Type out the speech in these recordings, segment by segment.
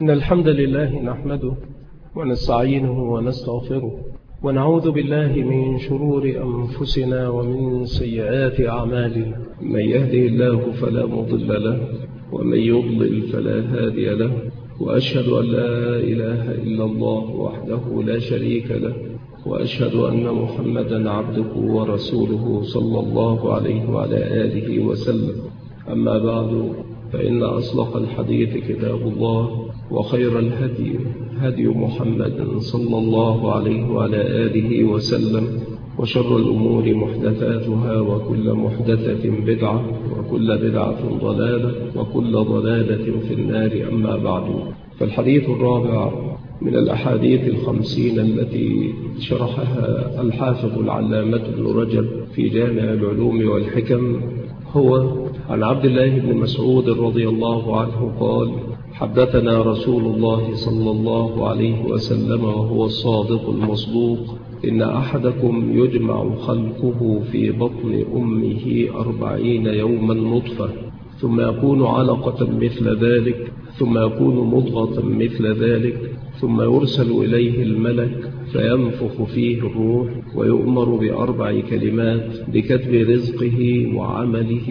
إن الحمد لله نحمده ونستعينه ونستغفره ونعوذ بالله من شرور أنفسنا ومن سيئات أعمالنا. من يهده الله فلا مضل له ومن يضلل فلا هادي له، وأشهد أن لا إله إلا الله وحده لا شريك له، وأشهد أن محمدا عبده ورسوله صلى الله عليه وعلى آله وسلم. أما بعد، فإن أصدق الحديث كتاب الله، وخير الهدي هدي محمد صلى الله عليه وعلى آله وسلم، وشر الأمور محدثاتها، وكل محدثة بدعة، وكل بدعة ضلالة، وكل ضلالة في النار. أما بعد، فالحديث الرابع من الأحاديث 50 التي شرحها الحافظ العلامة ابن رجب في جامع العلوم والحكم هو عن عبد الله بن مسعود رضي الله عنه قال: حدثنا رسول الله صلى الله عليه وسلم وهو الصادق المصدوق: إن أحدكم يجمع خلقه في بطن أمه 40 يوما نطفة، ثم يكون علقة مثل ذلك، ثم يكون مضغة مثل ذلك، ثم يرسل إليه الملك فينفخ فيه الروح، ويؤمر ب4 كلمات: بكتب رزقه وعمله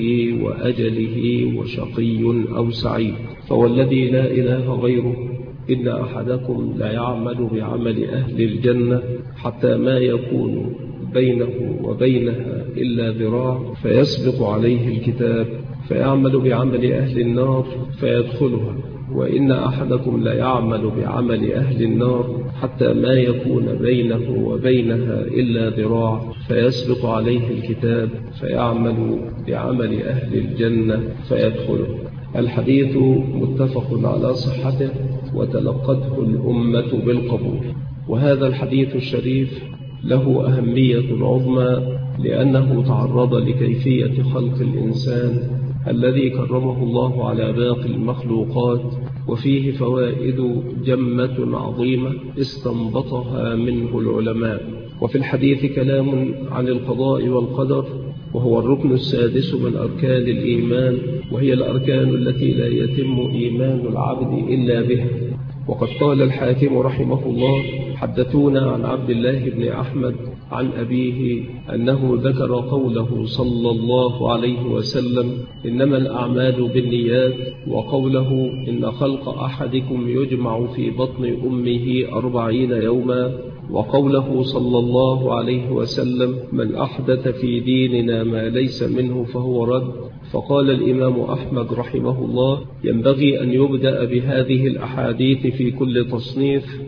وأجله وشقي أو سعيد. فوالذي لا إله غيره، إن أحدكم لا يعمل بعمل أهل الجنة حتى ما يكون بينه وبينها إلا ذراع، فيسبق عليه الكتاب فيعمل بعمل أهل النار فيدخلها. وإن أحدكم لا يعمل بعمل أهل النار حتى ما يكون بينه وبينها إلا ذراع، فيسبق عليه الكتاب فيعمل بعمل أهل الجنة فيدخله. الحديث متفق على صحته، وتلقته الأمة بالقبول. وهذا الحديث الشريف له أهمية عظمى، لأنه تعرض لكيفية خلق الإنسان الذي كرمه الله على باقي المخلوقات، وفيه فوائد جمة عظيمة استنبطها منه العلماء. وفي الحديث كلام عن القضاء والقدر، وهو الركن السادس من أركان الإيمان، وهي الأركان التي لا يتم إيمان العبد إلا بها. وقد قال الحاكم رحمه الله: حدثونا عن عبد الله بن أحمد عن أبيه أنه ذكر قوله صلى الله عليه وسلم: إنما الأعمال بالنيات، وقوله: إن خلق أحدكم يجمع في بطن أمه 40 يوما، وقوله صلى الله عليه وسلم: من أحدث في ديننا ما ليس منه فهو رد. فقال الإمام أحمد رحمه الله: ينبغي أن يبدأ بهذه الأحاديث في كل تصنيف،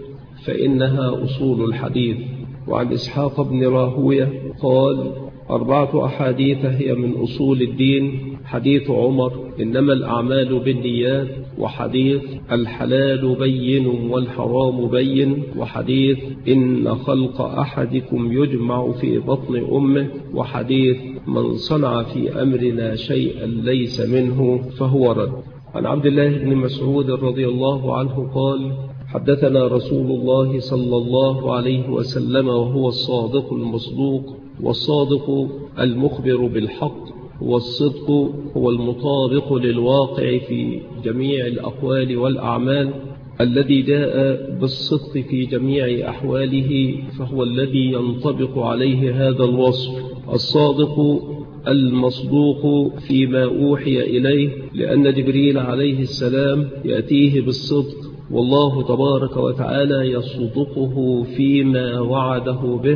فإنها أصول الحديث. وعن إسحاق بن راهوية قال: 4 أحاديث هي من أصول الدين: حديث عمر: إنما الأعمال بالنيات، وحديث الحلال بين والحرام بين، وحديث إن خلق أحدكم يجمع في بطن أمه، وحديث من صنع في أمرنا شيئا ليس منه فهو رد. عن عبد الله بن مسعود رضي الله عنه قال: حدثنا رسول الله صلى الله عليه وسلم وهو الصادق المصدوق. والصادق المخبر بالحق، والصدق هو المطابق للواقع في جميع الأقوال والأعمال. الذي جاء بالصدق في جميع أحواله فهو الذي ينطبق عليه هذا الوصف. الصادق المصدوق فيما أوحي إليه، لأن جبريل عليه السلام يأتيه بالصدق، والله تبارك وتعالى يصدقه فيما وعده به،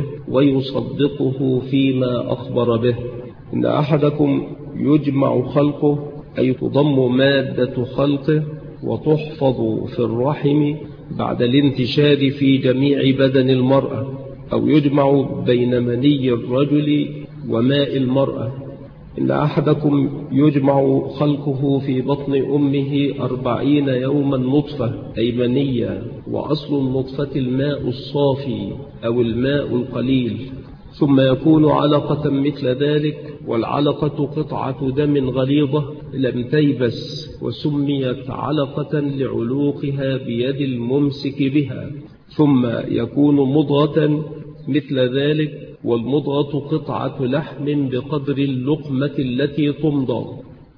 ويصدقه فيما أخبر به. إن أحدكم يجمع خلقه، أي تضم مادة خلقه وتحفظ في الرحم بعد الانتشار في جميع بدن المرأة، أو يجمع بين مني الرجل وماء المرأة. إن أحدكم يجمع خلقه في بطن أمه 40 يوما نطفة، أي منية، وأصل النطفة الماء الصافي أو الماء القليل، ثم يكون علقة مثل ذلك. والعلقة قطعة دم غليظة لم تيبس، وسميت علقة لعلوقها بيد الممسك بها. ثم يكون مضغة مثل ذلك، والمضغة قطعة لحم بقدر اللقمة التي تمضغ.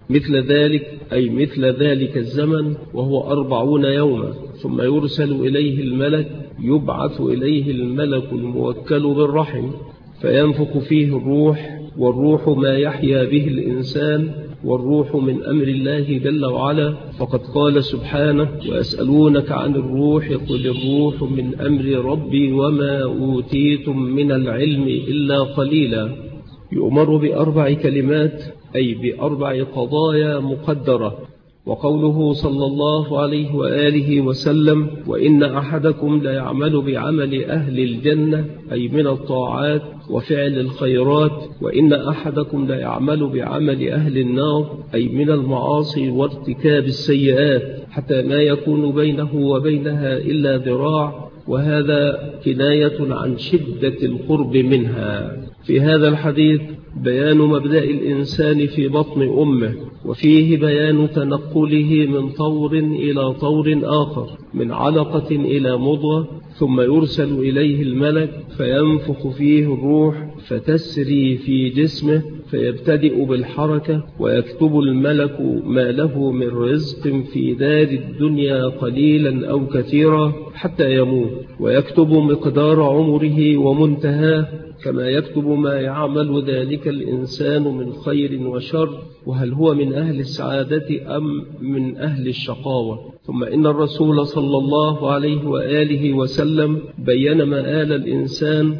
مثل ذلك أي مثل ذلك الزمن وهو 40 يوما، ثم يرسل إليه الملك، يبعث إليه الملك الموكل بالرحم فينفخ فيه الروح، والروح ما يحيا به الإنسان، والروح من أمر الله جل وعلا، فقد قال سبحانه: ويسألونك عن الروح قل الروح من أمر ربي وما أوتيتم من العلم إلا قليلا. يؤمر ب4 كلمات أي ب4 قضايا مقدرة. وقوله صلى الله عليه وآله وسلم: وإن أحدكم لا يعمل بعمل أهل الجنة أي من الطاعات وفعل الخيرات، وإن أحدكم لا يعمل بعمل أهل النار أي من المعاصي وارتكاب السيئات، حتى ما يكون بينه وبينها إلا ذراع، وهذا كناية عن شدة القرب منها. في هذا الحديث بيان مبدأ الإنسان في بطن أمه، وفيه بيان تنقله من طور إلى طور آخر، من علقة إلى مضغة، ثم يرسل إليه الملك فينفخ فيه الروح فتسري في جسمه فيبتدئ بالحركة، ويكتب الملك ما له من رزق في دار الدنيا قليلا أو كثيرا حتى يموت، ويكتب مقدار عمره ومنتهاه، كما يكتب ما يعمل ذلك الإنسان من خير وشر، وهل هو من أهل السعادة أم من أهل الشقاوة. ثم إن الرسول صلى الله عليه وآله وسلم بين مآل الإنسان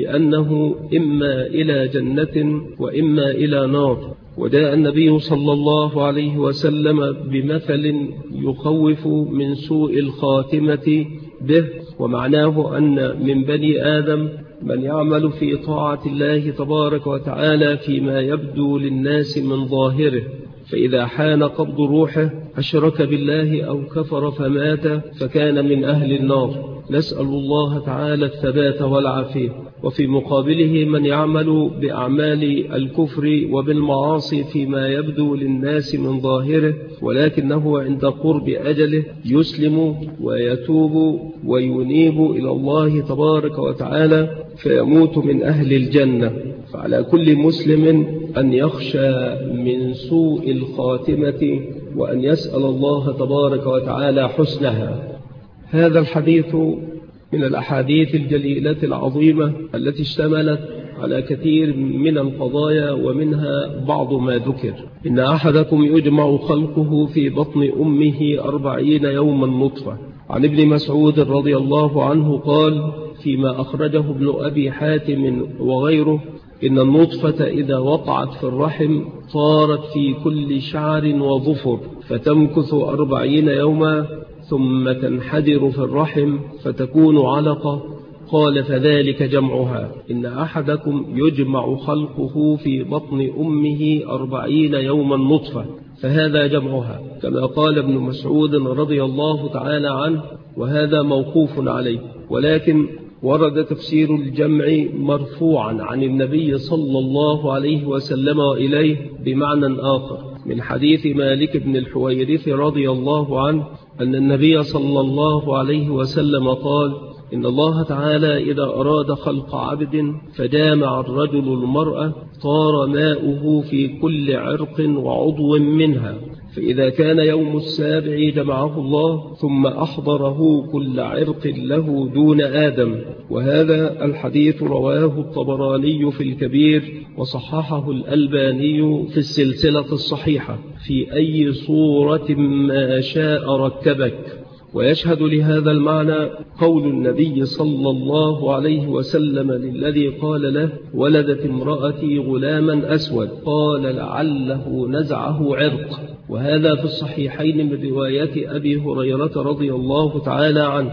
بأنه إما إلى جنة وإما إلى نار. وجاء النبي صلى الله عليه وسلم بمثل يخوف من سوء الخاتمة به، ومعناه أن من بني آدم من يعمل في طاعة الله تبارك وتعالى فيما يبدو للناس من ظاهره، فإذا حان قبض روحه أشرك بالله أو كفر فمات فكان من أهل النار، نسأل الله تعالى الثبات والعافية. وفي مقابله من يعمل بأعمال الكفر وبالمعاصي فيما يبدو للناس من ظاهره، ولكنه عند قرب أجله يسلم ويتوب وينيب إلى الله تبارك وتعالى فيموت من أهل الجنة. فعلى كل مسلم أن يخشى من سوء الخاتمة وأن يسأل الله تبارك وتعالى حسنها. هذا الحديث من الأحاديث الجليلة العظيمة التي اشتملت على كثير من القضايا، ومنها بعض ما ذكر: إن أحدكم يجمع خلقه في بطن أمه 40 يوما نطفة. عن ابن مسعود رضي الله عنه قال فيما أخرجه ابن أبي حاتم وغيره: إن النطفة إذا وقعت في الرحم طارت في كل شعر وظفر فتمكث 40 يوما ثم تنحدر في الرحم فتكون علقة. قال فذلك جمعها. إن أحدكم يجمع خلقه في بطن أمه 40 يوما نطفة، فهذا جمعها، كما قال ابن مسعود رضي الله تعالى عنه، وهذا موقوف عليه. ولكن ورد تفسير الجمع مرفوعا عن النبي صلى الله عليه وسلم وإليه بمعنى آخر من حديث مالك بن الحويرث رضي الله عنه أن النبي صلى الله عليه وسلم قال: إن الله تعالى إذا أراد خلق عبد فجامع الرجل المرأة طار ماؤه في كل عرق وعضو منها، فإذا كان يوم السابع جمعه الله ثم أحضره كل عرق له دون آدم. وهذا الحديث رواه الطبراني في الكبير وصححه الألباني في السلسلة الصحيحة في أي صورة ما شاء ركبك. ويشهد لهذا المعنى قول النبي صلى الله عليه وسلم للذي قال له: ولدت امرأتي غلاما أسود، قال لعله نزعه عرق. وهذا في الصحيحين من رواية أبي هريرة رضي الله تعالى عنه.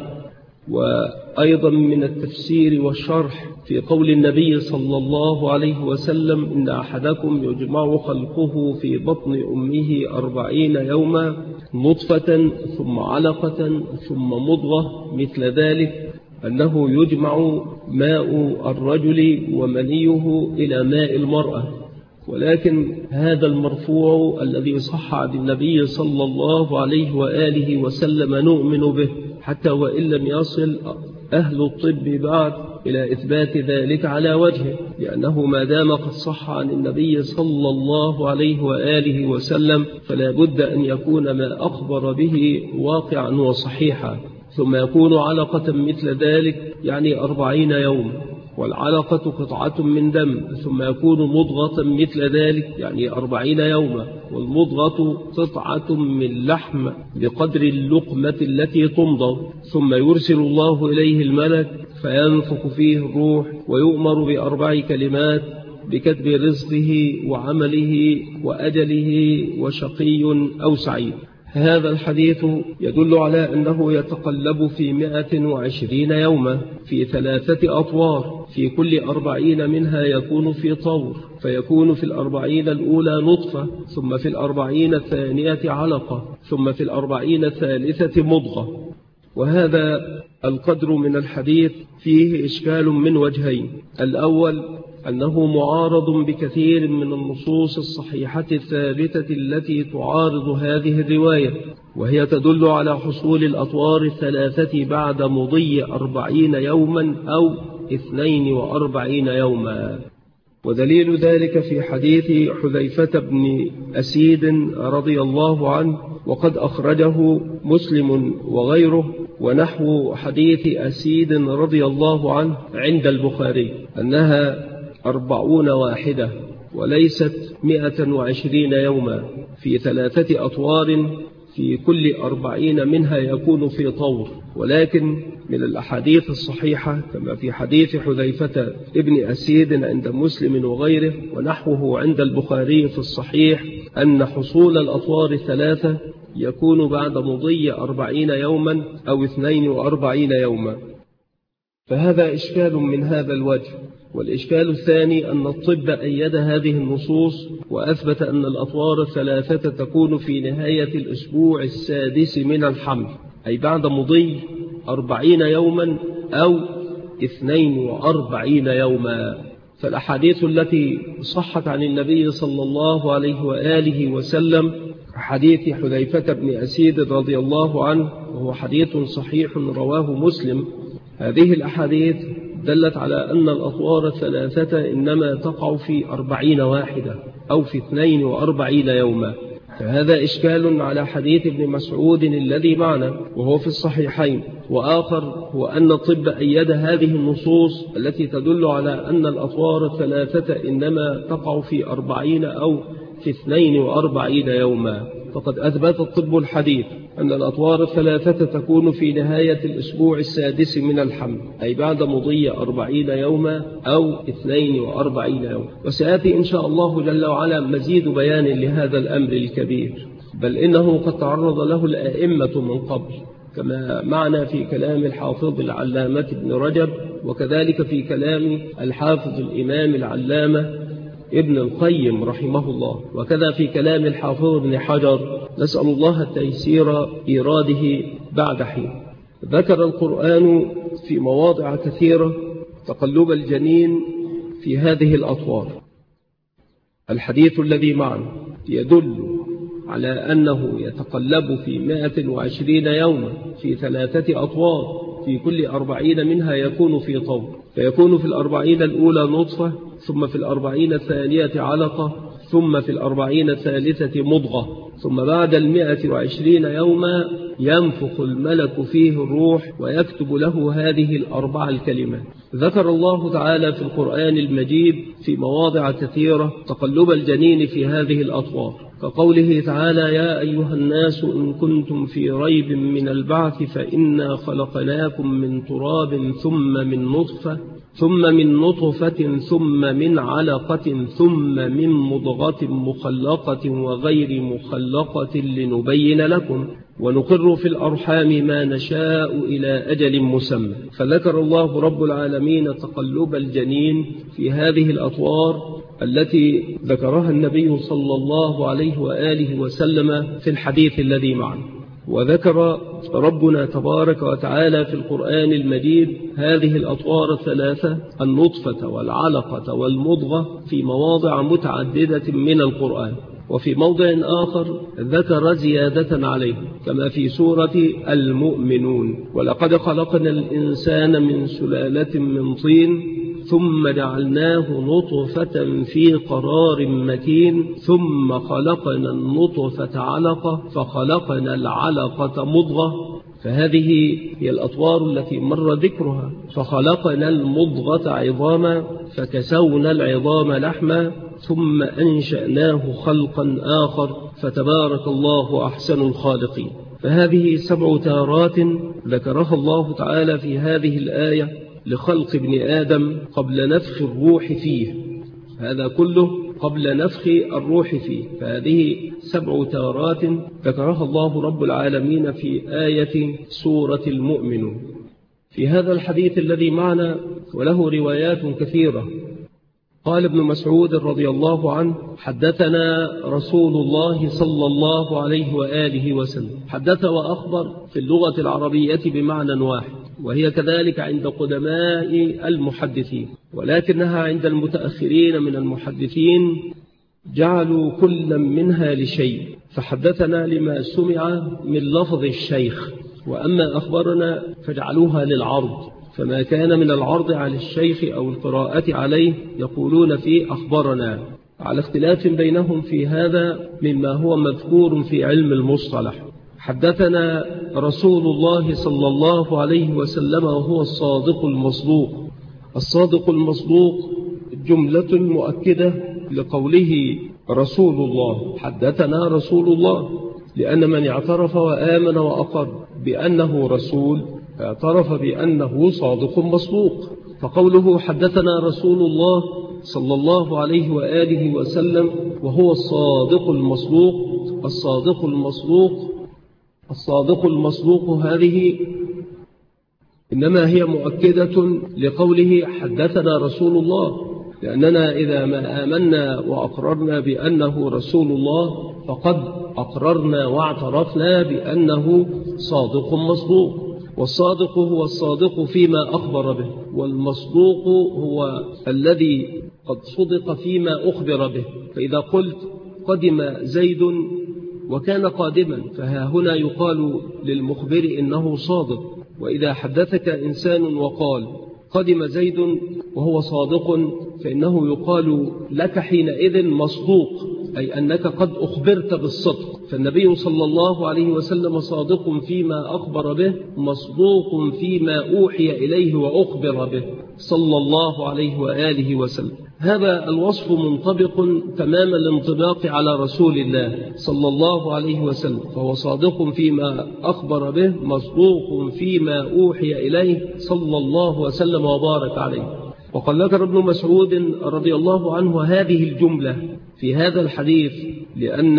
وأيضا من التفسير والشرح في قول النبي صلى الله عليه وسلم: إن أحدكم يجمع خلقه في بطن أمه 40 يوما نطفة ثم علقة ثم مضغة مثل ذلك، أنه يجمع ماء الرجل ومنيه إلى ماء المرأة، ولكن هذا المرفوع الذي صح عن النبي صلى الله عليه وآله وسلم نؤمن به، حتى وإن لم يصل أهل الطب بعد إلى إثبات ذلك على وجهه، لأنه ما دام قد صح عن النبي صلى الله عليه وآله وسلم فلا بد أن يكون ما أخبر به واقعا وصحيحا. ثم يكون علقة مثل ذلك يعني 40 يوم، والعلقة قطعة من دم، ثم يكون مضغة مثل ذلك يعني 40 يوما، والمضغة قطعة من لحم بقدر اللقمة التي تمضغ، ثم يرسل الله إليه الملك فينفخ فيه الروح ويؤمر ب4 كلمات بكتب رزقه وعمله وأجله وشقي أو سعيد. هذا الحديث يدل على أنه يتقلب في 120 يوما في 3 أطوار، في كل 40 منها يكون في طور، فيكون في 40 الأولى نطفة، ثم في 40 الثانية علقة، ثم في 40 الثالثة مضغة. وهذا القدر من الحديث فيه إشكال من وجهين: الأول أنه معارض بكثير من النصوص الصحيحة الثابتة التي تعارض هذه الرواية، وهي تدل على حصول الأطوار 3 بعد مضي 40 يوما أو 42 يوما. ودليل ذلك في حديث حذيفة بن أسيد رضي الله عنه، وقد أخرجه مسلم وغيره، ونحو حديث أسيد رضي الله عنه عند البخاري أنها 40 واحدة وليست 120 يوما في 3 أطوار، في كل 40 منها يكون في طور. ولكن من الأحاديث الصحيحة كما في حديث حذيفة ابن أسيد عند مسلم وغيره ونحوه عند البخاري في الصحيح أن حصول الأطوار 3 يكون بعد مضي 40 يوما أو 42 يوما. فهذا إشكال من هذا الوجه. والإشكال الثاني أن الطب أيد هذه النصوص وأثبت أن الأطوار 3 تكون في نهاية الأسبوع السادس من الحمل، أي بعد مضي 40 يوما أو 42 يوما. فالأحاديث التي صحت عن النبي صلى الله عليه وآله وسلم حديث حذيفة بن أسيد رضي الله عنه، وهو حديث صحيح رواه مسلم، هذه الأحاديث دلت على أن الأطوار 3 إنما تقع في 40 واحدة أو في 42 يوما. فهذا إشكال على حديث ابن مسعود الذي معنا وهو في الصحيحين. وآخر هو أن الطب أيد هذه النصوص التي تدل على أن الأطوار 3 إنما تقع في 40 أو في 42 يوما. فقد أثبت الطب الحديث أن الأطوار 3 تكون في نهاية الأسبوع السادس من الحمل، أي بعد مضي 40 يوما أو 42 يوما. وسيأتي إن شاء الله جل وعلا مزيد بيان لهذا الأمر الكبير، بل إنه قد تعرض له الأئمة من قبل، كما معنا في كلام الحافظ العلامة ابن رجب، وكذلك في كلام الحافظ الإمام العلامة ابن القيم رحمه الله، وكذا في كلام الحافظ ابن حجر، نسأل الله التيسير إيراده بعد حين. ذكر القرآن في مواضع كثيرة تقلب الجنين في هذه الأطوار. الحديث الذي معنا يدل على أنه يتقلب في 120 يوما في 3 أطوار، في كل 40 منها يكون في طور، فيكون في 40 الأولى نطفة، ثم في 40 الثانية علقة، ثم في 40 الثالثة مضغة، ثم بعد 120 يوما ينفخ الملك فيه الروح ويكتب له هذه 4 الكلمات. ذكر الله تعالى في القرآن المجيد في مواضع كثيرة تقلب الجنين في هذه الأطوار، كقوله تعالى: يا أيها الناس إن كنتم في ريب من البعث فإنا خلقناكم من تراب ثم من نطفة ثم من علقة ثم من مضغة مخلقة وغير مخلقة لنبين لكم ونقر في الأرحام ما نشاء إلى أجل مسمى. فذكر الله رب العالمين تقلب الجنين في هذه الأطوار التي ذكرها النبي صلى الله عليه وآله وسلم في الحديث الذي معنا. وذكر ربنا تبارك وتعالى في القرآن المجيد هذه الأطوار الثلاثة: النطفة والعلقة والمضغة، في مواضع متعددة من القرآن. وفي موضع آخر ذكر زيادة عليه كما في سورة المؤمنون: ولقد خلقنا الإنسان من سلالة من طين ثم جعلناه نطفة في قرار مكين ثم خلقنا النطفة علقة فخلقنا العلقة مضغة. فهذه هي الأطوار التي مر ذكرها. فخلقنا المضغة عظاما فكسونا العظام لحما ثم أنشأناه خلقا آخر فتبارك الله أحسن الخالقين. فهذه 7 تارات ذكرها الله تعالى في هذه الآية لخلق ابن آدم قبل نفخ الروح فيه. هذا كله قبل نفخ الروح فيه. فهذه 7 تارات ذكرها الله رب العالمين في آية سورة المؤمنون. في هذا الحديث الذي معنا وله روايات كثيرة، قال ابن مسعود رضي الله عنه: حدثنا رسول الله صلى الله عليه وآله وسلم. حدث وأخبر في اللغة العربية بمعنى واحد، وهي كذلك عند قدماء المحدثين، ولكنها عند المتأخرين من المحدثين جعلوا كل منها لشيء، فحدثنا لما سمع من لفظ الشيخ، وأما أخبرنا فجعلوها للعرض، فما كان من العرض على الشيخ أو القراءة عليه يقولون فيه أخبرنا، على اختلاف بينهم في هذا مما هو مذكور في علم المصطلح. حدثنا رسول الله صلى الله عليه وسلم وهو الصادق المصدوق. الصادق المصدوق جملة مؤكدة لقوله رسول الله. حدثنا رسول الله، لأن من اعترف وآمن وأقر بأنه رسول اعترف بأنه صادق مصدوق. فقوله حدثنا رسول الله صلى الله عليه وآله وسلم وهو الصادق المصدوق. الصادق المصدوق هذه إنما هي مؤكدة لقوله حدثنا رسول الله، لأننا إذا ما آمنا وأقررنا بأنه رسول الله فقد أقررنا واعترفنا بأنه صادق مصدوق. والصادق هو الصادق فيما أخبر به، والمصدوق هو الذي قد صدق فيما أخبر به. فإذا قلت قدم زيد وكان قادما فها هنا يقال للمخبر إنه صادق. وإذا حدثك إنسان وقال قدم زيد وهو صادق فإنه يقال لك حينئذ مصدوق، أي أنك قد أخبرت بالصدق. فالنبي صلى الله عليه وسلم صادق فيما أخبر به، مصدوق فيما أوحي إليه وأخبر به صلى الله عليه وآله وسلم. هذا الوصف منطبق تمام الانطباق على رسول الله صلى الله عليه وسلم، فهو صادق فيما أخبر به، مصدوق فيما أوحي إليه صلى الله وسلم وبارك عليه. وقد ذكر ابن مسعود رضي الله عنه هذه الجملة في هذا الحديث لأن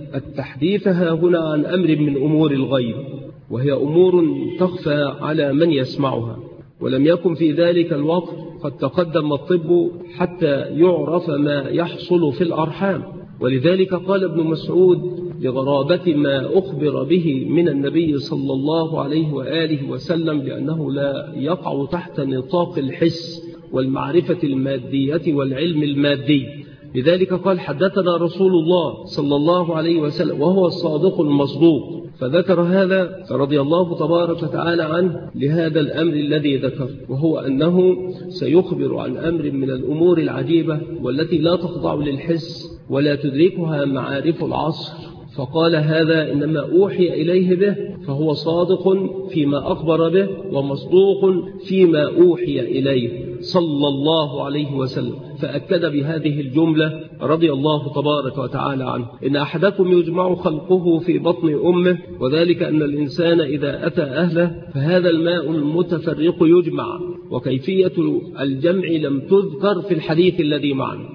التحديث ها هنا عن أمر من أمور الغيب، وهي أمور تخفى على من يسمعها، ولم يكن في ذلك الوقت قد تقدم الطب حتى يعرف ما يحصل في الأرحام. ولذلك قال ابن مسعود لغرابة ما أخبر به من النبي صلى الله عليه وآله وسلم، لأنه لا يقع تحت نطاق الحس والمعرفة المادية والعلم المادي. لذلك قال حدثنا رسول الله صلى الله عليه وسلم وهو الصادق المصدوق، فذكر هذا رضي الله تبارك وتعالى عنه لهذا الأمر الذي ذكر، وهو أنه سيخبر عن أمر من الأمور العجيبة والتي لا تخضع للحس ولا تدركها معارف العصر. فقال هذا إنما أوحي إليه به، فهو صادق فيما أخبر به ومصدوق فيما أوحي إليه صلى الله عليه وسلم. فأكد بهذه الجملة رضي الله تبارك وتعالى عنه: إن أحدكم يجمع خلقه في بطن أمه، وذلك أن الإنسان إذا أتى أهله فهذا الماء المتفرق يجمع، وكيفية الجمع لم تذكر في الحديث الذي معنا.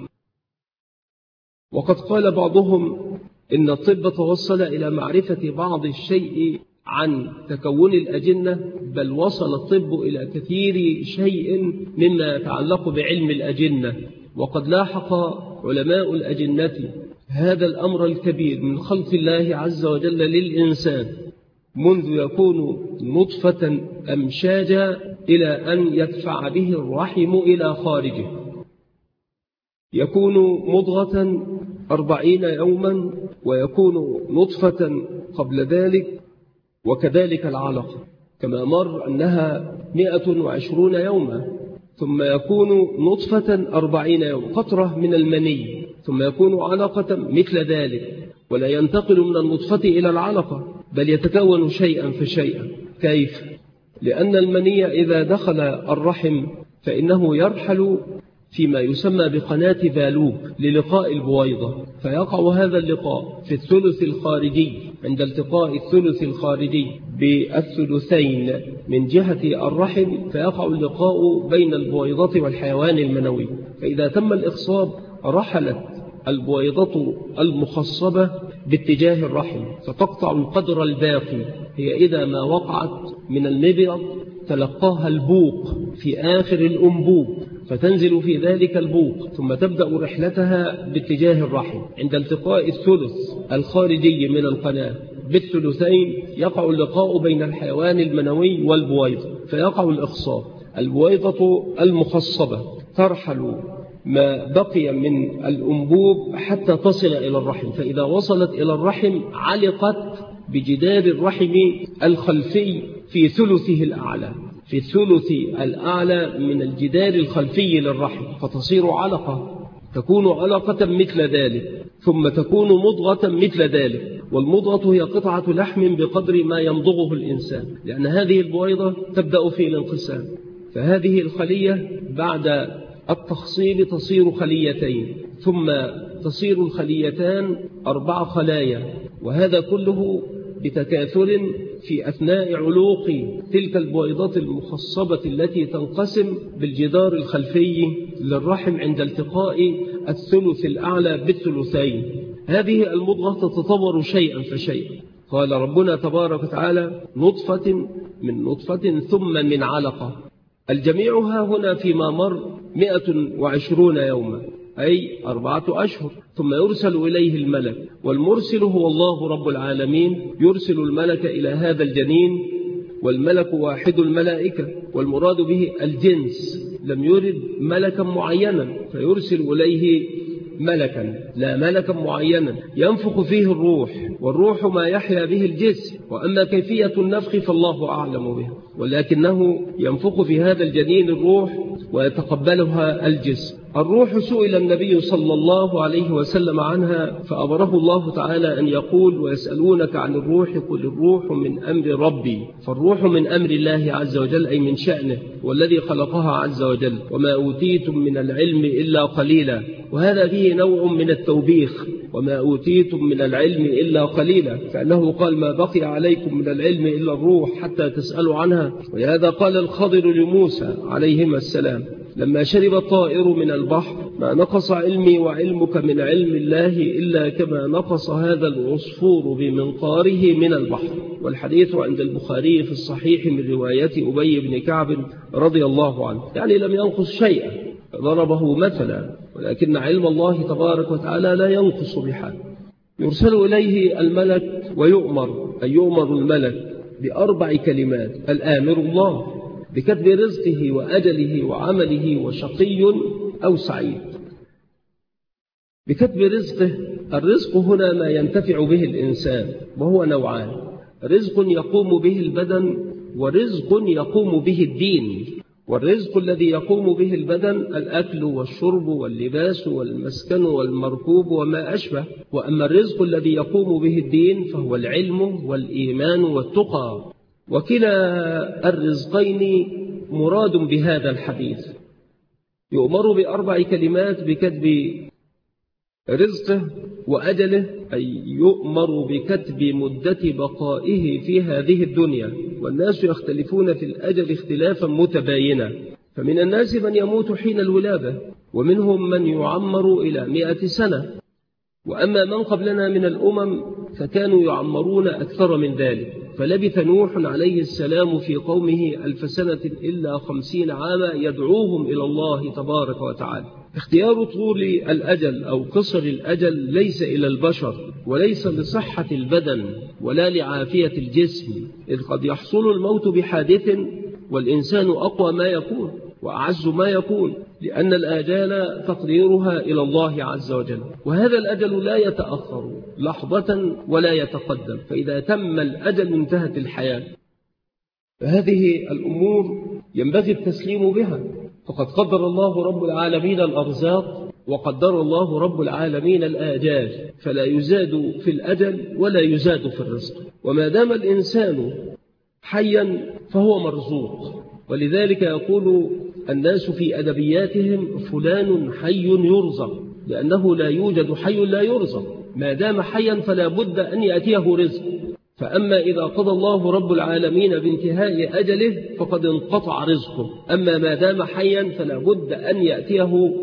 وقد قال بعضهم إن الطب توصل إلى معرفة بعض الشيء عن تكون الأجنة، بل وصل الطب إلى كثير شيء مما يتعلق بعلم الأجنة. وقد لاحق علماء الأجنة هذا الأمر الكبير من خلق الله عز وجل للإنسان، منذ يكون نطفة أمشاجا إلى أن يدفع به الرحم إلى خارجه. يكون مضغة 40 يوما، ويكون نطفة قبل ذلك، وكذلك العلقة كما مر أنها 120 يوما، ثم يكون نطفة 40 يوم قطرة من المني، ثم يكون علقة مثل ذلك، ولا ينتقل من النطفة إلى العلقة بل يتكون شيئا فشيئا. كيف؟ لأن المني إذا دخل الرحم فإنه يرحل فيما يسمى بقناة فالوب للقاء البويضة، فيقع هذا اللقاء في الثلث الخارجي. عند التقاء الثلث الخارجي بالثلثين من جهة الرحم فيقع اللقاء بين البويضة والحيوان المنوي، فإذا تم الإخصاب رحلت البويضة المخصبة باتجاه الرحم فتقطع القدر الباقي. هي إذا ما وقعت من المبيض تلقاها البوق في آخر الأنبوب، فتنزل في ذلك البوق، ثم تبدأ رحلتها باتجاه الرحم. عند التقاء الثلث الخارجي من القناة بالثلثين يقع اللقاء بين الحيوان المنوي والبويضة، فيقع الإخصاب. البويضة المخصبة ترحل ما بقي من الأنبوب حتى تصل إلى الرحم، فإذا وصلت إلى الرحم علقت بجدار الرحم الخلفي في ثلثه الأعلى، في الثلث الأعلى من الجدار الخلفي للرحم، فتصير علقة، تكون علقة مثل ذلك، ثم تكون مضغة مثل ذلك. والمضغة هي قطعة لحم بقدر ما يمضغه الإنسان، لأن هذه البويضة تبدأ في الانقسام، فهذه الخلية بعد التخصيب تصير خليتين، ثم تصير الخليتان 4 خلايا، وهذا كله بتكاثر في أثناء علوق تلك البويضات المخصبة التي تنقسم بالجدار الخلفي للرحم عند التقاء الثلث الأعلى بالثلثين. هذه المضغة تتطور شيئا فشيئا. قال ربنا تبارك وتعالى: نطفة من نطفة ثم من علقة. الجميعها هنا فيما مر 120 يوما، أي 4 أشهر، ثم يرسل إليه الملك، والمرسل هو الله رب العالمين، يرسل الملك إلى هذا الجنين، والملك واحد الملائكة، والمراد به الجنس، لم يرد ملكا معينا فيرسل إليه ملكا، لا ملكا معينا ينفخ فيه الروح، والروح ما يحيا به الجسم، وأما كيفية النفخ فالله أعلم به، ولكنه ينفخ في هذا الجنين الروح ويتقبلها الجسم. الروح سئل النبي صلى الله عليه وسلم عنها فأمره الله تعالى أن يقول: ويسألونك عن الروح قل الروح من أمر ربي. فالروح من أمر الله عز وجل، أي من شأنه، والذي خلقها عز وجل. وما أوتيتم من العلم إلا قليلا، وهذا فيه نوع من التوبيخ، وما أوتيتم من العلم إلا قليلا، فأنه قال: ما بقي عليكم من العلم إلا الروح حتى تسألوا عنها. ولهذا قال الخضر لموسى عليهما السلام لما شرب الطائر من البحر: ما نقص علمي وعلمك من علم الله إلا كما نقص هذا العصفور بمنقاره من البحر. والحديث عند البخاري في الصحيح من رواية أبي بن كعب رضي الله عنه، يعني لم ينقص شيئا، ضربه مثلا، ولكن علم الله تبارك وتعالى لا ينقص بحال. يرسل إليه الملك ويؤمر، أي يؤمر الملك ب4 كلمات: الآمر الله بكتب رزقه وأجله وعمله وشقي أو سعيد. بكتب رزقه، الرزق هنا ما ينتفع به الإنسان، وهو نوعان: رزق يقوم به البدن، ورزق يقوم به الدين. والرزق الذي يقوم به البدن الأكل والشرب واللباس والمسكن والمركوب وما أشبه، وأما الرزق الذي يقوم به الدين فهو العلم والإيمان والتقى. وكلا الرزقين مراد بهذا الحديث. يؤمر ب4 كلمات بكتب رزقه وأجله، أي يؤمر بكتب مدة بقائه في هذه الدنيا. والناس يختلفون في الأجل اختلافا متباينا، فمن الناس من يموت حين الولادة، ومنهم من يعمر إلى 100 سنة، وأما من قبلنا من الأمم فكانوا يعمرون أكثر من ذلك. فلبث نوح عليه السلام في قومه 1000 سنة إلا 50 عاما يدعوهم إلى الله تبارك وتعالى. اختيار طول الأجل أو قصر الأجل ليس إلى البشر، وليس لصحة البدن ولا لعافية الجسم، إذ قد يحصل الموت بحادث والإنسان أقوى ما يكون وأعز ما يكون، لأن الآجال تقديرها إلى الله عز وجل، وهذا الأجل لا يتأخر لحظة ولا يتقدم، فإذا تم الأجل انتهت الحياة. فهذه الأمور ينبغي التسليم بها، فقد قدر الله رب العالمين الأرزاق، وقدر الله رب العالمين الآجال، فلا يزاد في الأجل ولا يزاد في الرزق، وما دام الإنسان حيا فهو مرزوق. ولذلك يقول الناس في أدبياتهم فلان حي يرزق، لأنه لا يوجد حي لا يرزق، ما دام حيا فلا بد أن يأتيه رزق. فأما إذا قضى الله رب العالمين بانتهاء أجله فقد انقطع رزقه، أما ما دام حيا فلا بد أن يأتيه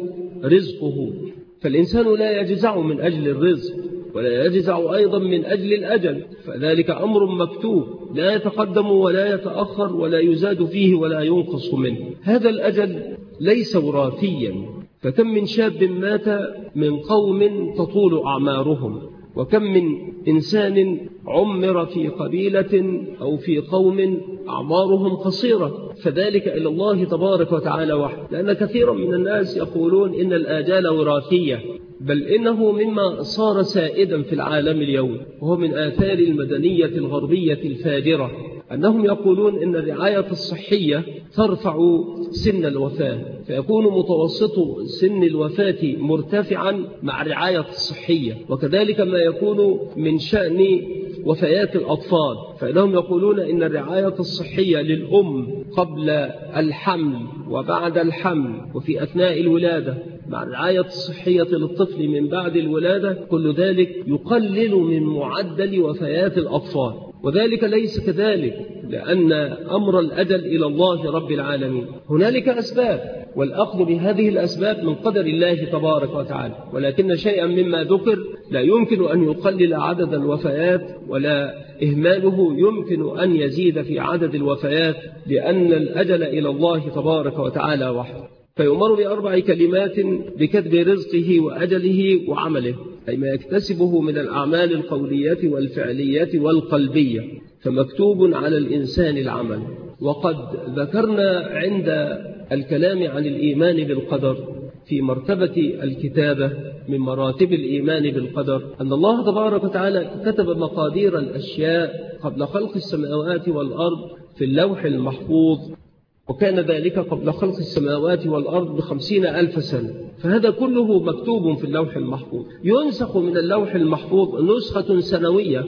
رزقه. فالإنسان لا يجزع من أجل الرزق، ولا يجزع أيضا من أجل الأجل، فذلك أمر مكتوب لا يتقدم ولا يتأخر ولا يزاد فيه ولا ينقص منه. هذا الأجل ليس وراثيا، فكم من شاب مات من قوم تطول أعمارهم، وكم من إنسان عمر في قبيلة أو في قوم أعمارهم قصيرة، فذلك إلى الله تبارك وتعالى وحده. لأن كثيرا من الناس يقولون إن الآجال وراثية، بل إنه مما صار سائدا في العالم اليوم، وهو من آثار المدنية الغربية الفاجرة، أنهم يقولون إن الرعاية الصحية ترفع سن الوفاة، فيكون متوسط سن الوفاة مرتفعا مع الرعاية الصحية، وكذلك ما يكون من شأن وفيات الأطفال، فإنهم يقولون إن الرعاية الصحية للأم قبل الحمل وبعد الحمل وفي أثناء الولادة مع الرعاية الصحية للطفل من بعد الولادة، كل ذلك يقلل من معدل وفيات الأطفال، وذلك ليس كذلك، لأن أمر الأجل إلى الله رب العالمين. هنالك أسباب، والأخذ بهذه الأسباب من قدر الله تبارك وتعالى، ولكن شيئا مما ذكر لا يمكن أن يقلل عدد الوفيات، ولا إهماله يمكن أن يزيد في عدد الوفيات، لأن الأجل إلى الله تبارك وتعالى وحده. فيؤمر بأربع كلمات بكتب رزقه وأجله وعمله، أي ما يكتسبه من الأعمال القولية والفعلية والقلبية، فمكتوب على الإنسان العمل. وقد ذكرنا عند الكلام عن الإيمان بالقدر في مرتبة الكتابة من مراتب الإيمان بالقدر أن الله تبارك وتعالى كتب مقادير الأشياء قبل خلق السماوات والأرض في اللوح المحفوظ، وكان ذلك قبل خلق السماوات والأرض ب50,000 سنة، فهذا كله مكتوب في اللوح المحفوظ. ينسخ من اللوح المحفوظ نسخة سنوية،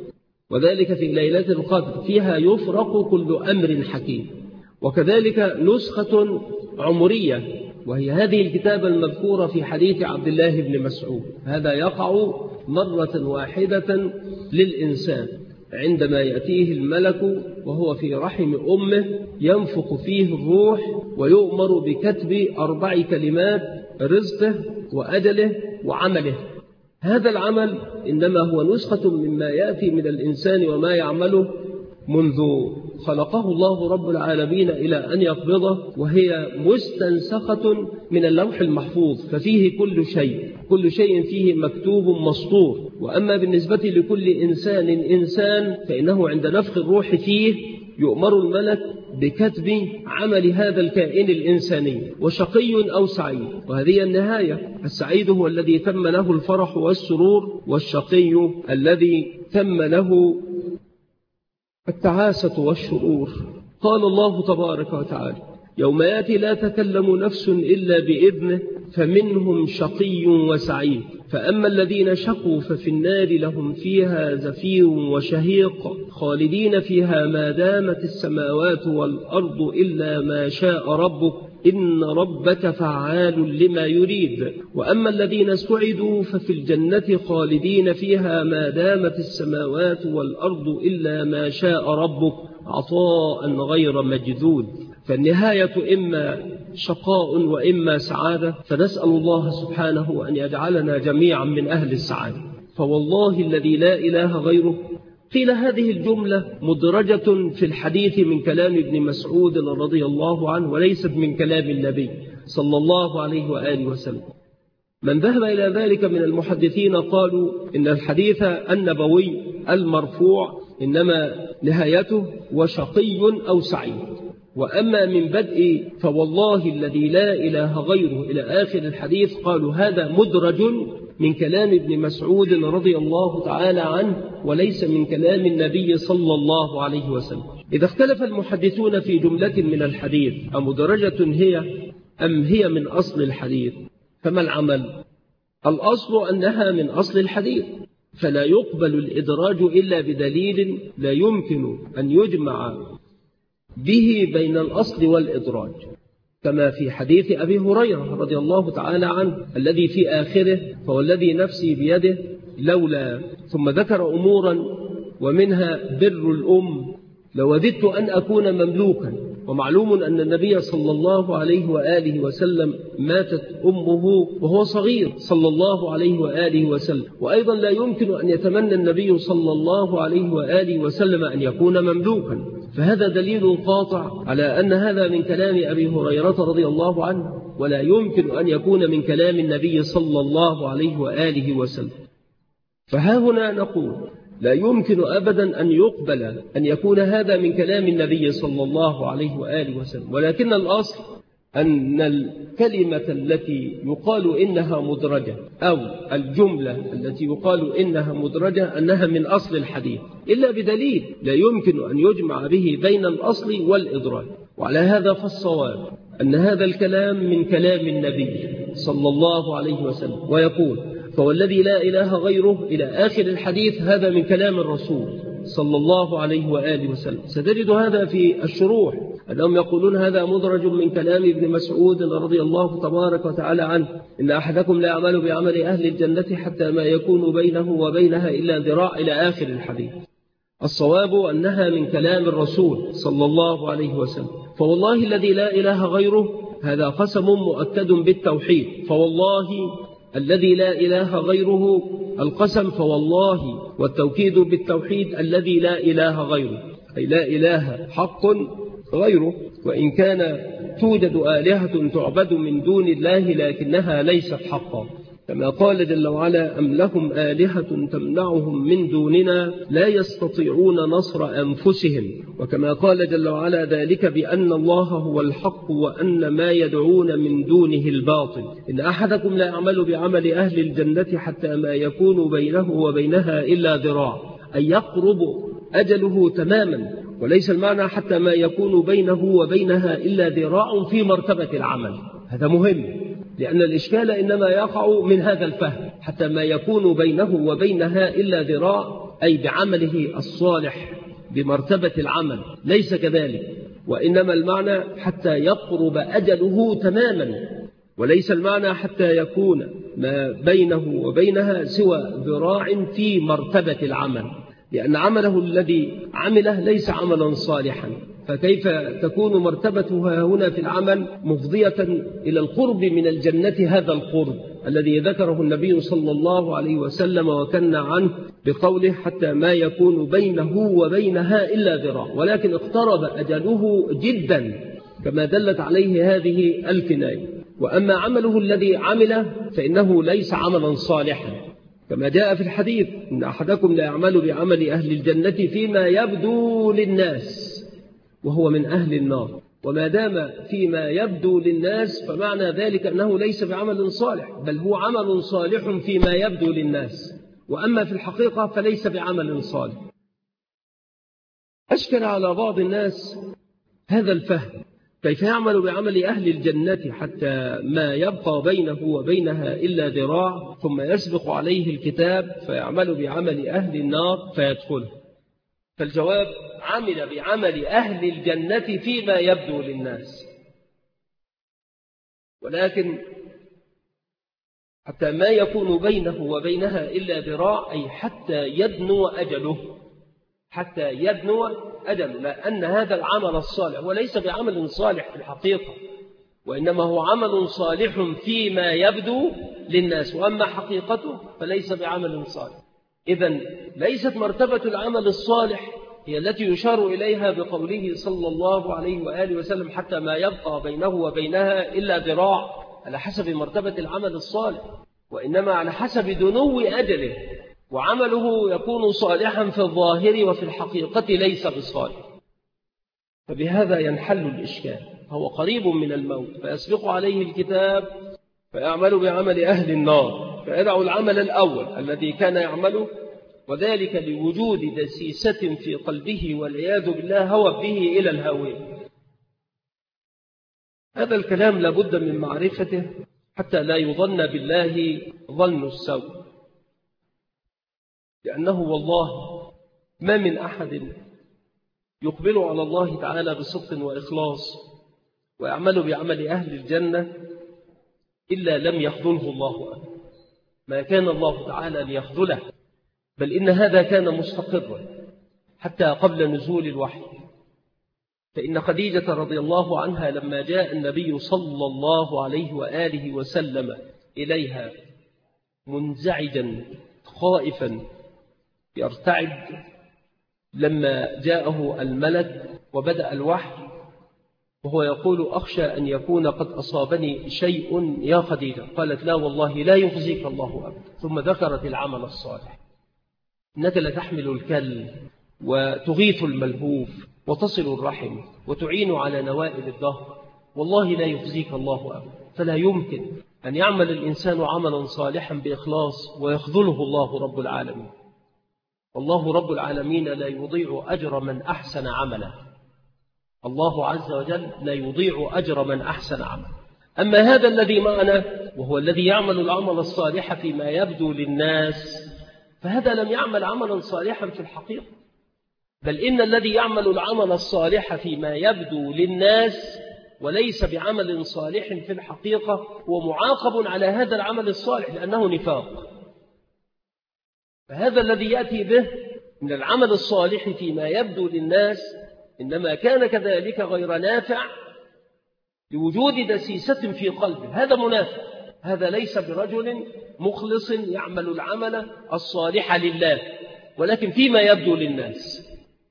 وذلك في ليلة القدر، فيها يفرق كل أمر حكيم، وكذلك نسخة عمرية، وهي هذه الكتابة المذكورة في حديث عبد الله بن مسعود. هذا يقع مرة واحدة للإنسان عندما يأتيه الملك وهو في رحم أمه، ينفخ فيه الروح ويؤمر بكتب 4 كلمات: رزقه وأجله وعمله. هذا العمل إنما هو نسخة مما يأتي من الإنسان وما يعمله منذ خلقه الله رب العالمين إلى أن يقبضه، وهي مستنسخة من اللوح المحفوظ، ففيه كل شيء فيه مكتوب مسطور. وأما بالنسبة لكل إنسان فإنه عند نفخ الروح فيه يؤمر الملك بكتب عمل هذا الكائن الإنساني، وشقي أو سعيد، وهذه النهاية. السعيد هو الذي تم له الفرح والسرور، والشقي الذي تم له التعاسة والشرور. قال الله تبارك وتعالى: يوم يأتي لا تكلم نفس إلا بإذنه فمنهم شقي وسعيد، فأما الذين شقوا ففي النار لهم فيها زفير وشهيق خالدين فيها ما دامت السماوات والأرض إلا ما شاء ربك إن ربك فعال لما يريد. وأما الذين سعدوا ففي الجنة خالدين فيها ما دامت السماوات والأرض إلا ما شاء ربك عطاء غير مجذوذ. فالنهاية إما شقاء وإما سعادة، فنسأل الله سبحانه أن يجعلنا جميعا من أهل السعادة. فوالله الذي لا إله غيره. قيل هذه الجملة مدرجة في الحديث من كلام ابن مسعود رضي الله عنه، وليست من كلام النبي، صلى الله عليه وآله وسلم. من ذهب إلى ذلك من المحدثين قالوا إن الحديث النبوي المرفوع إنما نهايته وشقي أو سعيد، وأما من بدء فوالله الذي لا إله غيره إلى آخر الحديث قالوا هذا مدرج من كلام ابن مسعود رضي الله تعالى عنه وليس من كلام النبي صلى الله عليه وسلم. إذا اختلف المحدثون في جملة من الحديث أمدرجة هي أم هي من أصل الحديث، فما العمل؟ الأصل أنها من أصل الحديث، فلا يقبل الإدراج إلا بدليل لا يمكن أن يجمع به بين الأصل والإدراج، كما في حديث أبي هريرة رضي الله تعالى عنه الذي في آخره فوالذي نفسي بيده لولا، ثم ذكر أمورا ومنها بر الأم، لوددت أن أكون مملوكا. ومعلوم أن النبي صلى الله عليه وآله وسلم ماتت أمه وهو صغير صلى الله عليه وآله وسلم، وأيضا لا يمكن أن يتمنى النبي صلى الله عليه وآله وسلم أن يكون مملوكا، فهذا دليل قاطع على أن هذا من كلام أبي هريرة رضي الله عنه، ولا يمكن أن يكون من كلام النبي صلى الله عليه وآله وسلم. فها هنا نقول لا يمكن أبدا أن يقبل أن يكون هذا من كلام النبي صلى الله عليه وآله وسلم، ولكن الأصل أن الكلمة التي يقال إنها مدرجة أو الجملة التي يقال إنها مدرجة أنها من أصل الحديث، إلا بدليل لا يمكن أن يجمع به بين الأصل والإدراج. وعلى هذا فالصواب أن هذا الكلام من كلام النبي صلى الله عليه وسلم، ويقول فوالذي لا إله غيره إلى آخر الحديث هذا من كلام الرسول صلى الله عليه وآله وسلم. ستجد هذا في الشروح أنهم يقولون هذا مدرج من كلام ابن مسعود رضي الله تبارك وتعالى عنه إن أحدكم لا يعمل بعمل أهل الجنة حتى ما يكون بينه وبينها إلا ذراع إلى آخر الحديث. الصواب أنها من كلام الرسول صلى الله عليه وسلم. فوالله الذي لا إله غيره هذا قسم مؤكد بالتوحيد، فوالله الذي لا إله غيره القسم فوالله، والتوكيد بالتوحيد الذي لا إله غيره، أي لا إله حق غيره، وإن كان توجد آلهة تعبد من دون الله لكنها ليست حقا، كما قال جل وعلا أم لهم آلهة تمنعهم من دوننا لا يستطيعون نصر أنفسهم، وكما قال جل وعلا ذلك بأن الله هو الحق وأن ما يدعون من دونه الباطل إن أحدكم لا يعمل بعمل أهل الجنة حتى ما يكون بينه وبينها إلا ذراع، أي يقرب أجله تماما، وليس المعنى حتى ما يكون بينه وبينها إلا ذراع في مرتبة العمل. هذا مهم، لأن الإشكال إنما يقع من هذا الفهم، حتى ما يكون بينه وبينها إلا ذراع أي بعمله الصالح بمرتبة العمل، ليس كذلك، وإنما المعنى حتى يقرب أجله تماما، وليس المعنى حتى يكون ما بينه وبينها سوى ذراع في مرتبة العمل، لأن عمله الذي عمله ليس عملا صالحا، فكيف تكون مرتبتها هنا في العمل مفضية إلى القرب من الجنة، هذا القرب الذي ذكره النبي صلى الله عليه وسلم وكنى عنه بقوله حتى ما يكون بينه وبينها إلا ذراع، ولكن اقترب أجله جدا كما دلت عليه هذه الكناية. وأما عمله الذي عمله فإنه ليس عملا صالحا، كما جاء في الحديث إن أحدكم لا يعمل بعمل أهل الجنة فيما يبدو للناس وهو من أهل النار، وما دام فيما يبدو للناس فمعنى ذلك أنه ليس بعمل صالح، بل هو عمل صالح فيما يبدو للناس، وأما في الحقيقة فليس بعمل صالح. أشكل على بعض الناس هذا الفهم، كيف يعمل بعمل أهل الجنة حتى ما يبقى بينه وبينها إلا ذراع، ثم يسبق عليه الكتاب فيعمل بعمل أهل النار فيدخله. فالجواب عمل بعمل أهل الجنة فيما يبدو للناس، ولكن حتى ما يكون بينه وبينها إلا ذراع، أي حتى يدنو أجله، حتى يدنو أجله، لأن هذا العمل الصالح وليس بعمل صالح في الحقيقة، وإنما هو عمل صالح فيما يبدو للناس، وأما حقيقته فليس بعمل صالح. إذن ليست مرتبة العمل الصالح هي التي يشار إليها بقوله صلى الله عليه وآله وسلم حتى ما يبقى بينه وبينها إلا ذراع، على حسب مرتبة العمل الصالح، وإنما على حسب دنو أجله، وعمله يكون صالحا في الظاهر وفي الحقيقة ليس بالصالح. فبهذا ينحل الإشكال. هو قريب من الموت فيسبق عليه الكتاب فيعمل بعمل أهل النار، فيدع العمل الأول الذي كان يعمله، وذلك لوجود دسيسة في قلبه والعياذ بالله هوى به إلى الهاوية. هذا الكلام لابد من معرفته حتى لا يظن بالله ظن السوء، لأنه والله ما من أحد يقبل على الله تعالى بصدق وإخلاص ويعمل بعمل أهل الجنة إلا لم يخذله الله أبدا. ما كان الله تعالى ليخذله، بل إن هذا كان مستقرا حتى قبل نزول الوحي. فإن خديجة رضي الله عنها لما جاء النبي صلى الله عليه وآله وسلم إليها منزعجا خائفا يرتعد لما جاءه الملك وبدأ الوحي، وهو يقول أخشى أن يكون قد أصابني شيء يا خديجة، قالت لا والله لا يخزيك الله أبدا. ثم ذكرت العمل الصالح، إنك لتحمل الكل وتغيث الملهوف وتصل الرحم وتعين على نوائب الدهر، والله لا يخزيك الله أبدا. فلا يمكن أن يعمل الإنسان عملا صالحا بإخلاص ويخذله الله رب العالمين. الله رب العالمين لا يضيع أجر من أحسن عملا، الله عز وجل لا يضيع أجر من أحسن عملا. أما هذا الذي معنا وهو الذي يعمل العمل الصالح فيما يبدو للناس، فهذا لم يعمل عملا صالحا في الحقيقة، بل إن الذي يعمل العمل الصالح فيما يبدو للناس وليس بعمل صالح في الحقيقة هو معاقب على هذا العمل الصالح لأنه نفاق. فهذا الذي يأتي به من العمل الصالح فيما يبدو للناس إنما كان كذلك غير نافع لوجود دسيسة في قلبه، هذا منافق، هذا ليس برجل مخلص يعمل العمل الصالح لله ولكن فيما يبدو للناس.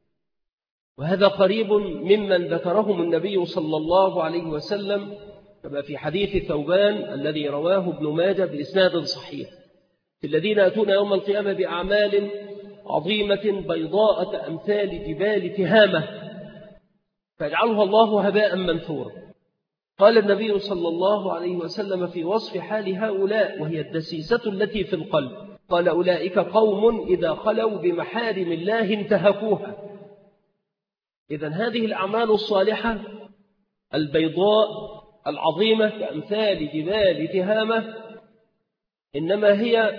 وهذا قريب ممن ذكرهم النبي صلى الله عليه وسلم كما في حديث ثوبان الذي رواه ابن ماجه بإسناد صحيح، في الذين يأتون يوم القيامة بأعمال عظيمة بيضاء كأمثال جبال تهامة فيجعلها الله هباء منثورا. قال النبي صلى الله عليه وسلم في وصف حال هؤلاء وهي الدسيسة التي في القلب، قال أولئك قوم إذا خلوا بمحارم الله انتهكوها. إذن هذه الأعمال الصالحة البيضاء العظيمة كأمثال جبال تهامة إنما هي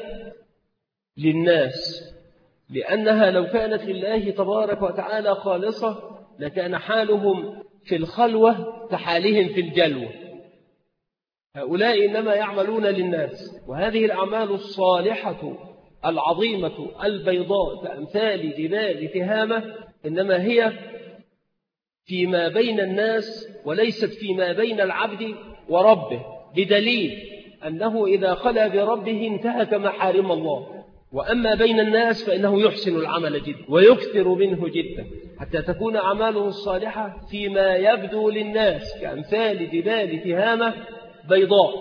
للناس، لأنها لو كانت لله تبارك وتعالى خالصة لكان حالهم في الخلوة كحالهم في الجلوة. هؤلاء إنما يعملون للناس، وهذه الأعمال الصالحة العظيمة البيضاء كأمثال جبال تهامة إنما هي فيما بين الناس وليست فيما بين العبد وربه، بدليل أنه إذا خلا بربه انتهك محارم الله، وأما بين الناس فإنه يحسن العمل جدا ويكثر منه جدا حتى تكون أعماله الصالحة فيما يبدو للناس كأمثال جبال تهامة بيضاء،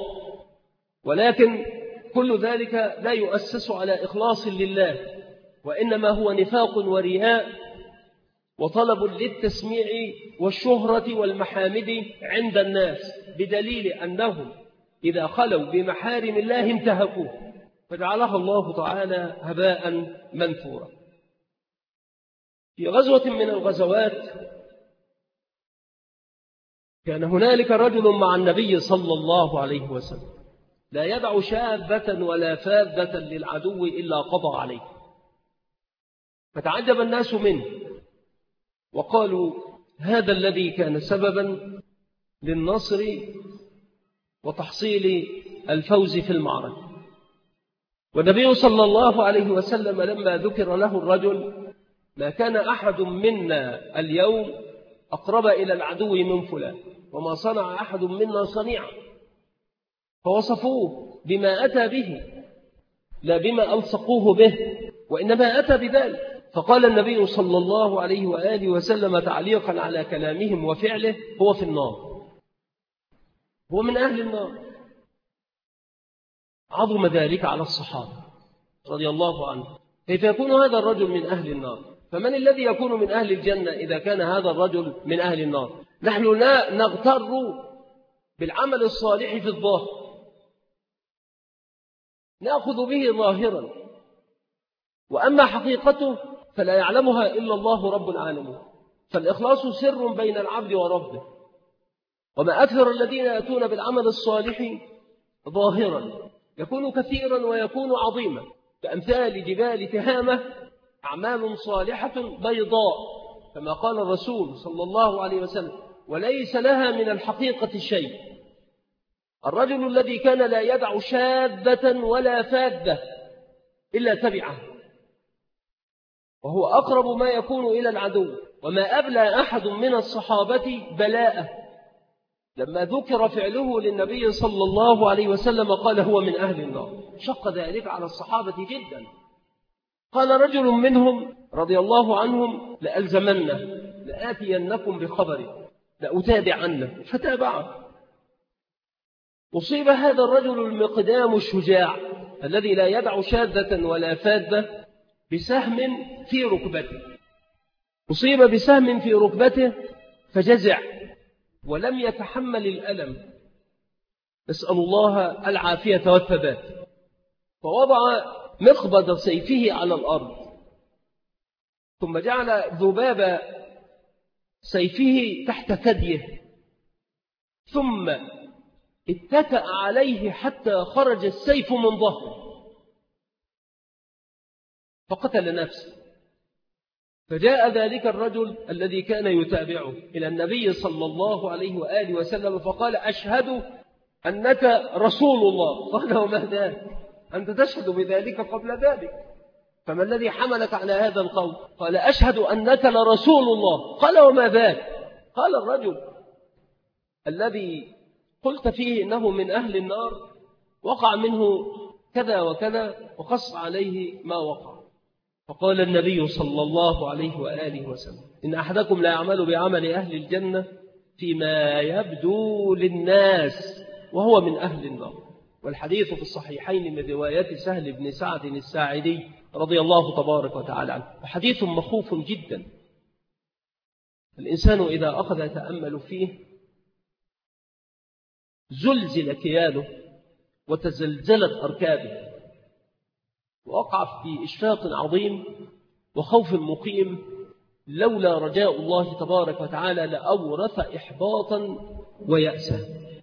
ولكن كل ذلك لا يؤسس على إخلاص لله، وإنما هو نفاق ورياء وطلب للتسميع والشهرة والمحامد عند الناس، بدليل أنهم إذا خلوا بمحارم الله انتهكوه فجعلها الله تعالى هباء منثورا. في غزوة من الغزوات كان هنالك رجل مع النبي صلى الله عليه وسلم لا يدع شابة ولا فاذة للعدو إلا قضى عليه، فتعجب الناس منه وقالوا هذا الذي كان سببا للنصر وتحصيل الفوز في المعركة. والنبي صلى الله عليه وسلم لما ذكر له الرجل ما كان أحد منا اليوم أقرب إلى العدو من فلان وما صنع أحد منا صنيعا، فوصفوه بما أتى به لا بما ألصقوه به، وإنما أتى بذلك، فقال النبي صلى الله عليه وآله وسلم تعليقا على كلامهم وفعله: هو في النار، هو من أهل النار. عظم ذلك على الصحابة رضي الله عنهم. كيف يكون هذا الرجل من أهل النار؟ فمن الذي يكون من أهل الجنة إذا كان هذا الرجل من أهل النار؟ نحن لا نغتر بالعمل الصالح في الظاهر، نأخذ به ظاهرا، وأما حقيقته فلا يعلمها إلا الله رب العالمين. فالإخلاص سر بين العبد وربه، وما أكثر الذين يأتون بالعمل الصالح ظاهرا يكون كثيرا ويكون عظيما، كأمثال جبال تهامة، أعمال صالحة بيضاء كما قال الرسول صلى الله عليه وسلم: وليس لها من الحقيقة شيء. الرجل الذي كان لا يدع شاذة ولا فاذة إلا تبعه، وهو أقرب ما يكون إلى العدو. وما أبلى أحد من الصحابة بلاءه لما ذكر فعله للنبي صلى الله عليه وسلم قال: هو من أهل النار. شق ذلك على الصحابة جدا. قال رجل منهم رضي الله عنهم: لألزمنه، لآتينكم بخبره، لأتابعنه. فتابعه. أصيب هذا الرجل المقدام الشجاع الذي لا يدع شاذة ولا فاذة بسهم في ركبته. أصيب بسهم في ركبته فجزع ولم يتحمل الألم، نسأل الله العافية والثبات. فوضع مقبض سيفه على الأرض، ثم جعل ذباب سيفه تحت ثديه، ثم اتكأ عليه حتى خرج السيف من ظهره فقتل نفسه. فجاء ذلك الرجل الذي كان يتابعه إلى النبي صلى الله عليه وآله وسلم فقال: أشهد أنك رسول الله. قال: وما ذاك؟ أنت تشهد بذلك قبل ذلك، فما الذي حملك على هذا القول؟ قال: أشهد أنك لرسول الله. قال: وما ذاك؟ قال: الرجل الذي قلت فيه إنه من أهل النار وقع منه كذا وكذا، وقص عليه ما وقع. فقال النبي صلى الله عليه وآله وسلم: إن أحدكم لا يعمل بعمل أهل الجنة فيما يبدو للناس وهو من أهل النار. والحديث في الصحيحين من رواية سهل بن سعد الساعدي رضي الله تبارك وتعالى عنه، وحديث مخوف جدا. الإنسان إذا أخذ يتأمل فيه زلزل كيانه وتزلزلت أركابه، ووقع في إشفاق عظيم وخوف مقيم، لولا رجاء الله تبارك وتعالى لأورث إحباطا ويأسا.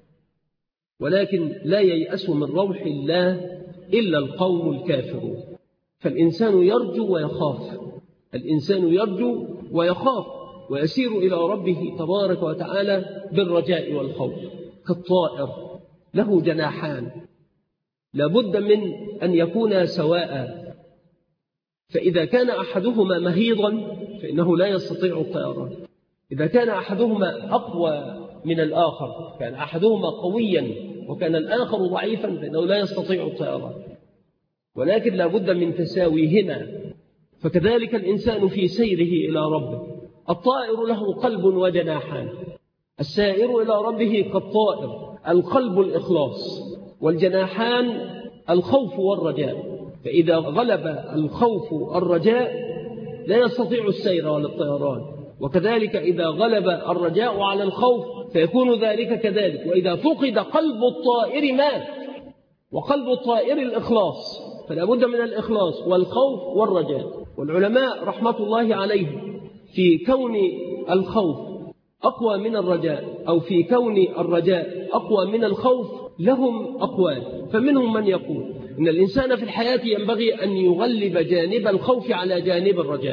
ولكن لا ييأس من روح الله إلا القوم الكافرون. فالإنسان يرجو ويخاف، الإنسان يرجو ويخاف ويسير إلى ربه تبارك وتعالى بالرجاء والخوف، كالطائر له جناحان لابد من أن يكونا سواء، فإذا كان أحدهما مهيضا فإنه لا يستطيع الطيران. إذا كان أحدهما أقوى من الآخر، كان أحدهما قويا وكان الآخر ضعيفا، فإنه لا يستطيع الطيران. ولكن لابد من تساويهما. فكذلك الإنسان في سيره إلى ربه، الطائر له قلب وجناحان، السائر إلى ربه كالطائر، القلب الإخلاص، والجناحان الخوف والرجاء. فإذا غلب الخوف الرجاء لا يستطيع السير ولا الطيران، وكذلك إذا غلب الرجاء على الخوف فيكون ذلك كذلك. وإذا فقد قلب الطائر مات، وقلب الطائر الإخلاص، فلا بد من الإخلاص والخوف والرجاء. والعلماء رحمة الله عليهم في كون الخوف أقوى من الرجاء، أو في كون الرجاء أقوى من الخوف، لهم أقوال. فمنهم من يقول إن الإنسان في الحياة ينبغي أن يغلب جانب الخوف على جانب الرجاء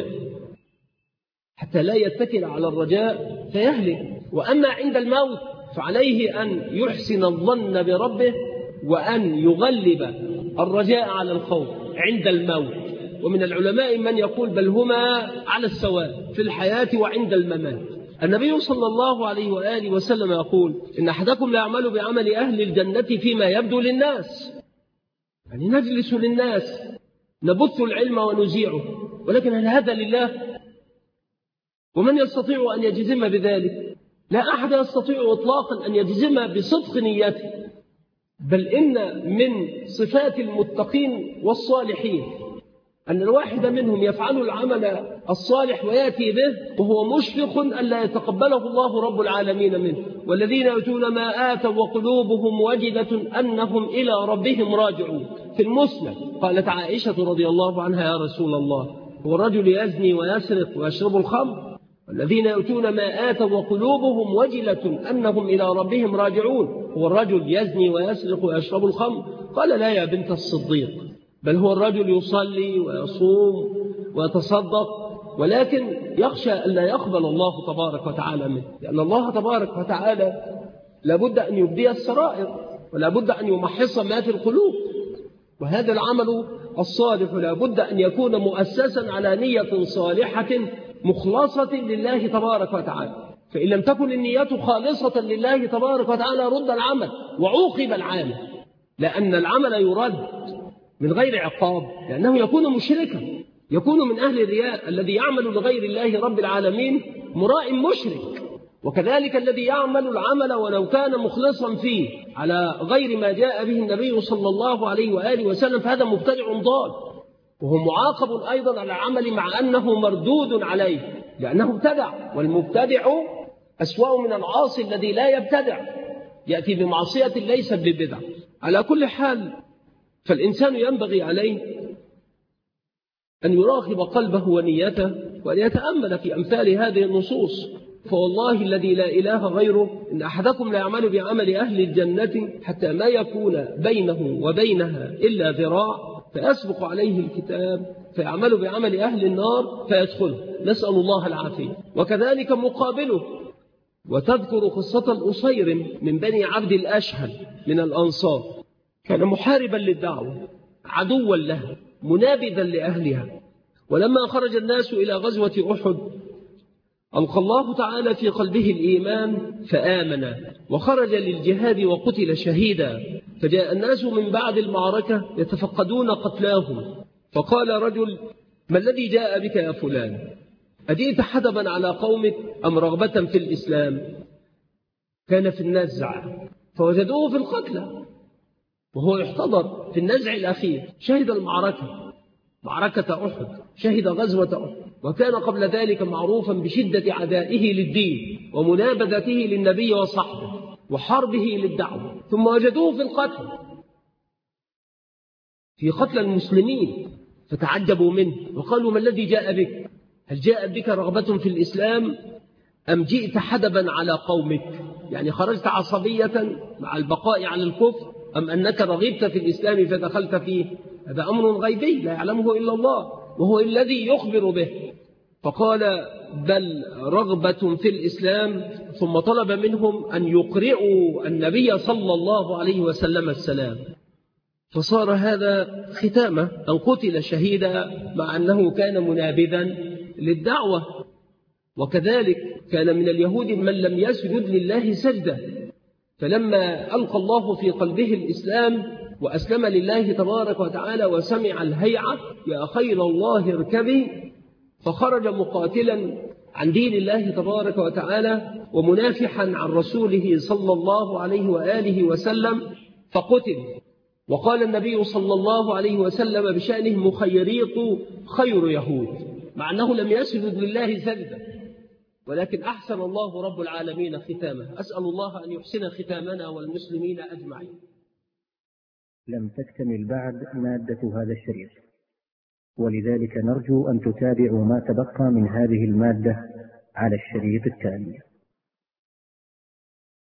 حتى لا يتكل على الرجاء فيهلك. وأما عند الموت فعليه أن يحسن الظن بربه وأن يغلب الرجاء على الخوف عند الموت. ومن العلماء من يقول بل هما على السواء في الحياة وعند الممات. النبي صلى الله عليه وآله وسلم يقول: إن أحدكم لا يعمل بعمل أهل الجنة فيما يبدو للناس، يعني نجلس للناس نبث العلم ونذيعه، ولكن هل هذا لله؟ ومن يستطيع أن يجزم بذلك؟ لا أحد يستطيع إطلاقا أن يجزم بصدق نيته، بل إن من صفات المتقين والصالحين أن الواحد منهم يفعل العمل الصالح ويأتي به وهو مشفق أن لا يتقبله الله رب العالمين منه، والذين يؤتون ما آتوا وقلوبهم وجلة أنهم إلى ربهم راجعون. في المسند قالت عائشة رضي الله عنها: يا رسول الله، هو الرجل يزني ويسرق ويشرب الخمر؟ والذين يؤتون ما آتوا وقلوبهم وجلة أنهم إلى ربهم راجعون، هو الرجل يزني ويسرق ويشرب الخمر؟ قال: لا يا بنت الصديق، بل هو الرجل يصلي ويصوم ويتصدق، ولكن يخشى أن لا يقبل الله تبارك وتعالى منه، لأن الله تبارك وتعالى لابد أن يبدي السرائر ولابد أن يمحص ما في القلوب، وهذا العمل الصالح لابد أن يكون مؤسسا على نية صالحة مخلصة لله تبارك وتعالى. فإن لم تكن النية خالصة لله تبارك وتعالى رد العمل وعوقب العامل، لأن العمل يرد من غير عقاب، لأنه يكون مشركا، يكون من أهل الرياء. الذي يعمل لغير الله رب العالمين مراء مشرك، وكذلك الذي يعمل العمل ولو كان مخلصا فيه على غير ما جاء به النبي صلى الله عليه وآله وسلم فهذا مبتدع ضال، وهو معاقب أيضا على العمل مع أنه مردود عليه لأنه ابتدع، والمبتدع أسوأ من العاصي الذي لا يبتدع، يأتي بمعصية ليست ببدع. على كل حال فالإنسان ينبغي عليه أن يراقب قلبه ونيته وأن يتأمل في أمثال هذه النصوص، فوالله الذي لا إله غيره إن أحدكم لا يعمل بعمل أهل الجنة حتى ما يكون بينه وبينها إلا ذراع فيسبق عليه الكتاب فيعمل بعمل أهل النار فيدخله، نسأل الله العافية. وكذلك مقابله، وتذكر قصة الأصير من بني عبد الأشهل من الأنصار، كان محاربا للدعوة عدوا لها منابذا لأهلها، ولما خرج الناس إلى غزوة أحد ألقى الله تعالى في قلبه الإيمان فآمن وخرج للجهاد وقتل شهيدا، فجاء الناس من بعد المعركة يتفقدون قتلاهم، فقال رجل: ما الذي جاء بك يا فلان؟ أجئت حدبا على قومك أم رغبة في الإسلام؟ كان في النزع فوجدوه في القتلى وهو يحتضر في النزع الأخير، شهد المعركة، معركة أحد، شهد غزوة أحد، وكان قبل ذلك معروفا بشدة عدائه للدين ومنابذته للنبي وصحبه وحربه للدعوة، ثم وجدوه في القتل، في قتل المسلمين، فتعجبوا منه وقالوا: ما الذي جاء بك؟ هل جاء بك رغبة في الإسلام أم جئت حدبا على قومك؟ يعني خرجت عصبية مع البقاء على الكفر أم أنك رغبت في الإسلام فدخلت فيه؟ هذا أمر غيبي لا يعلمه إلا الله وهو الذي يخبر به. فقال: بل رغبة في الإسلام، ثم طلب منهم أن يقرئوا النبي صلى الله عليه وسلم السلام، فصار هذا ختامه أن قتل شهيدا مع أنه كان منابذا للدعوة. وكذلك كان من اليهود من لم يسجد لله سجدة، فلما ألقى الله في قلبه الإسلام وأسلم لله تبارك وتعالى وسمع الهيعة: يا خير الله اركبي، فخرج مقاتلا عن دين الله تبارك وتعالى ومنافحا عن رسوله صلى الله عليه وآله وسلم فقتل. وقال النبي صلى الله عليه وسلم بشأنه: مخيريط خير يهود، مع أنه لم يسجد لله سجدا، ولكن أحسن الله رب العالمين ختامه. أسأل الله أن يحسن ختامنا والمسلمين أجمعين. لم تكتمل بعد مادة هذا الشريط، ولذلك نرجو أن تتابعوا ما تبقى من هذه المادة على الشريط التالي.